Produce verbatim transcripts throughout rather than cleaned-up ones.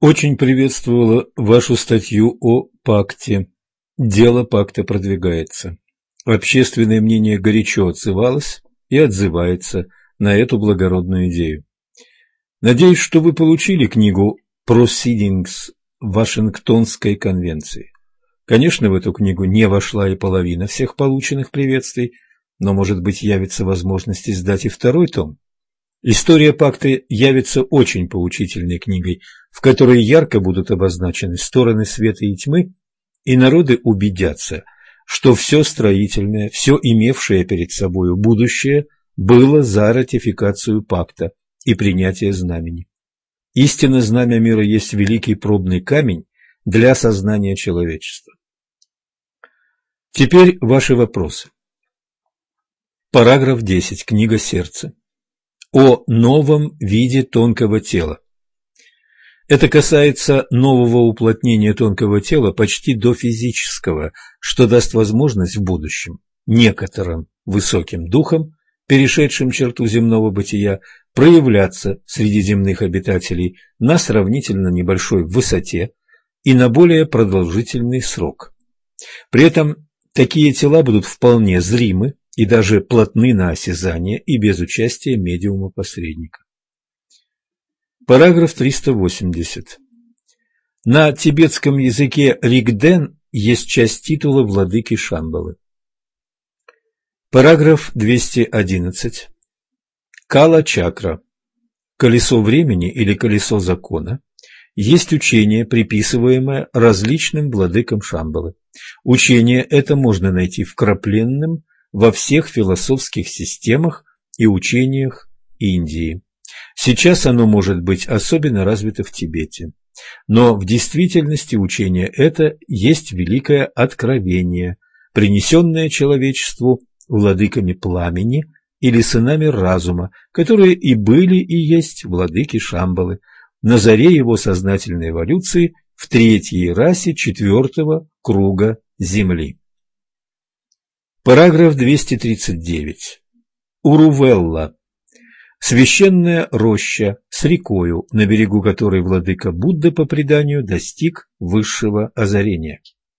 Очень приветствовала вашу статью о пакте. Дело пакта продвигается. Общественное мнение горячо отзывалось и отзывается на эту благородную идею. Надеюсь, что вы получили книгу «Proceedings» Вашингтонской конвенции. Конечно, в эту книгу не вошла и половина всех полученных приветствий, но, может быть, явится возможность издать и второй том. История пакта явится очень поучительной книгой, в которой ярко будут обозначены стороны света и тьмы, и народы убедятся, что все строительное, все имевшее перед собою будущее было за ратификацию пакта и принятие знамени. Истинно знамя мира есть великий пробный камень для сознания человечества. Теперь ваши вопросы. Параграф десять. Книга сердца. О новом виде тонкого тела. Это касается нового уплотнения тонкого тела почти до физического, что даст возможность в будущем некоторым высоким духам, перешедшим черту земного бытия, проявляться среди земных обитателей на сравнительно небольшой высоте и на более продолжительный срок. При этом такие тела будут вполне зримы и даже плотны на осязание и без участия медиума-посредника. Параграф триста восемьдесят. На тибетском языке Ригден есть часть титула владыки Шамбалы. Параграф двести одиннадцать. Кала-чакра, колесо времени или колесо закона, есть учение, приписываемое различным владыкам Шамбалы. Учение это можно найти вкрапленным во всех философских системах и учениях Индии. Сейчас оно может быть особенно развито в Тибете. Но в действительности учение это есть великое откровение, принесенное человечеству владыками пламени или сынами разума, которые и были и есть владыки Шамбалы, на заре его сознательной эволюции в третьей расе четвертого круга Земли. Параграф двести тридцать девять. Урувелла. Священная роща с рекою, на берегу которой владыка Будда по преданию достиг высшего озарения.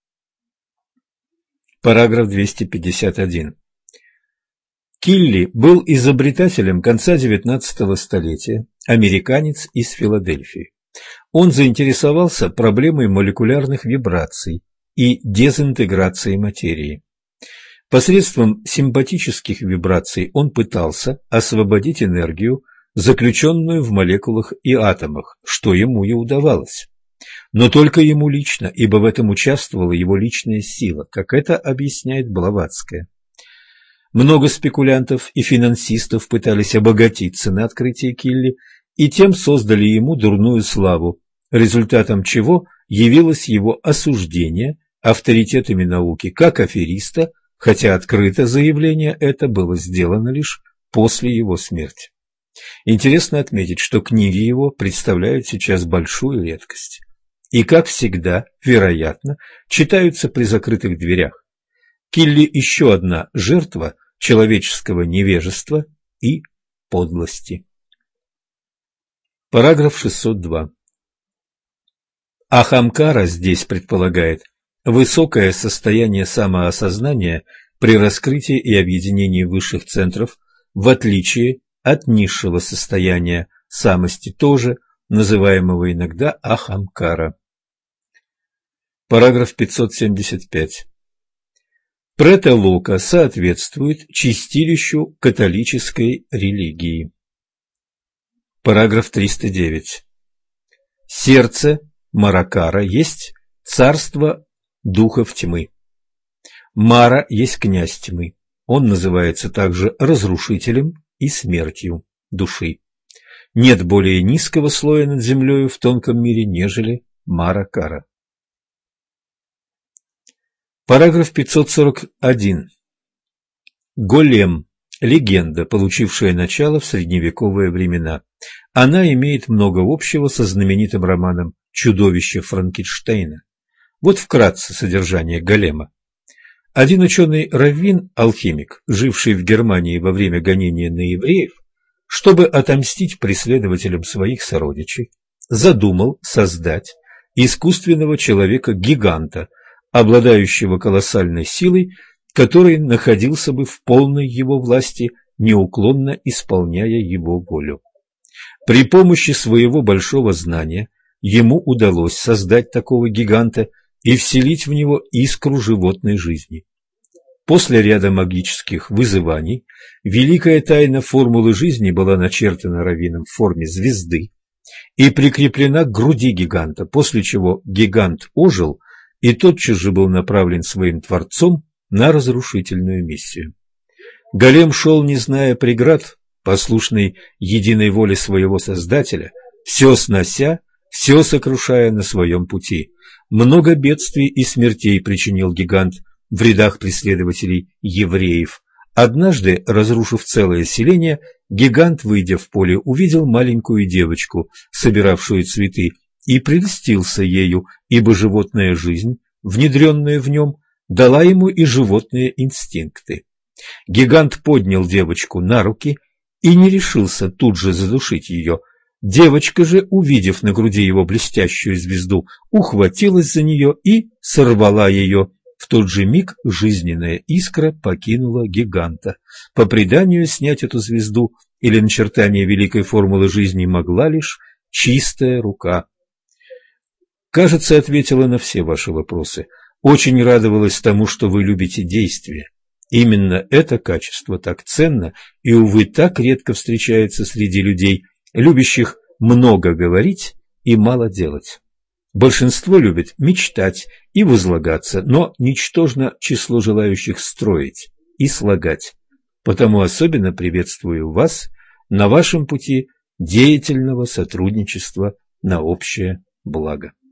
Параграф двести пятьдесят один. Килли был изобретателем конца девятнадцатого столетия, американец из Филадельфии. Он заинтересовался проблемой молекулярных вибраций и дезинтеграции материи. Посредством симпатических вибраций он пытался освободить энергию, заключенную в молекулах и атомах, что ему и удавалось. Но только ему лично, ибо в этом участвовала его личная сила, как это объясняет Блаватская. Много спекулянтов и финансистов пытались обогатиться на открытии Килли и тем создали ему дурную славу, результатом чего явилось его осуждение авторитетами науки как афериста, хотя открыто заявление это было сделано лишь после его смерти. Интересно отметить, что книги его представляют сейчас большую редкость и, как всегда, вероятно, читаются при закрытых дверях. Килли еще одна жертва человеческого невежества и подлости. Параграф шестьсот два. Ахамкара здесь предполагает высокое состояние самоосознания при раскрытии и объединении высших центров, в отличие от низшего состояния самости, тоже называемого иногда ахамкара. Параграф пятьсот семьдесят пять. Претелока соответствует чистилищу католической религии. Параграф триста девять. Сердце Маракара есть царство духов тьмы. Мара есть князь тьмы. Он называется также разрушителем и смертью души. Нет более низкого слоя над землею в тонком мире, нежели Маракара. Параграф пятьсот сорок один. Голем – легенда, получившая начало в средневековые времена. Она имеет много общего со знаменитым романом «Чудовище Франкенштейна». Вот вкратце содержание голема. Один ученый-раввин, алхимик, живший в Германии во время гонения на евреев, чтобы отомстить преследователям своих сородичей, задумал создать искусственного человека-гиганта, обладающего колоссальной силой, который находился бы в полной его власти, неуклонно исполняя его волю. При помощи своего большого знания ему удалось создать такого гиганта и вселить в него искру животной жизни. После ряда магических вызываний великая тайна формулы жизни была начертана раввином в форме звезды и прикреплена к груди гиганта, после чего гигант ожил и тотчас же был направлен своим Творцом на разрушительную миссию. Голем шел, не зная преград, послушный единой воле своего Создателя, все снося, все сокрушая на своем пути. Много бедствий и смертей причинил гигант в рядах преследователей евреев. Однажды, разрушив целое селение, гигант, выйдя в поле, увидел маленькую девочку, собиравшую цветы, и прельстился ею, ибо животная жизнь, внедренная в нем, дала ему и животные инстинкты. Гигант поднял девочку на руки и не решился тут же задушить ее. Девочка же, увидев на груди его блестящую звезду, ухватилась за нее и сорвала ее. В тот же миг жизненная искра покинула гиганта. По преданию, снять эту звезду или начертание великой формулы жизни могла лишь чистая рука. Кажется, ответила на все ваши вопросы. Очень радовалась тому, что вы любите действия. Именно это качество так ценно и, увы, так редко встречается среди людей, любящих много говорить и мало делать. Большинство любит мечтать и возлагаться, но ничтожно число желающих строить и слагать. Потому особенно приветствую вас на вашем пути деятельного сотрудничества на общее благо.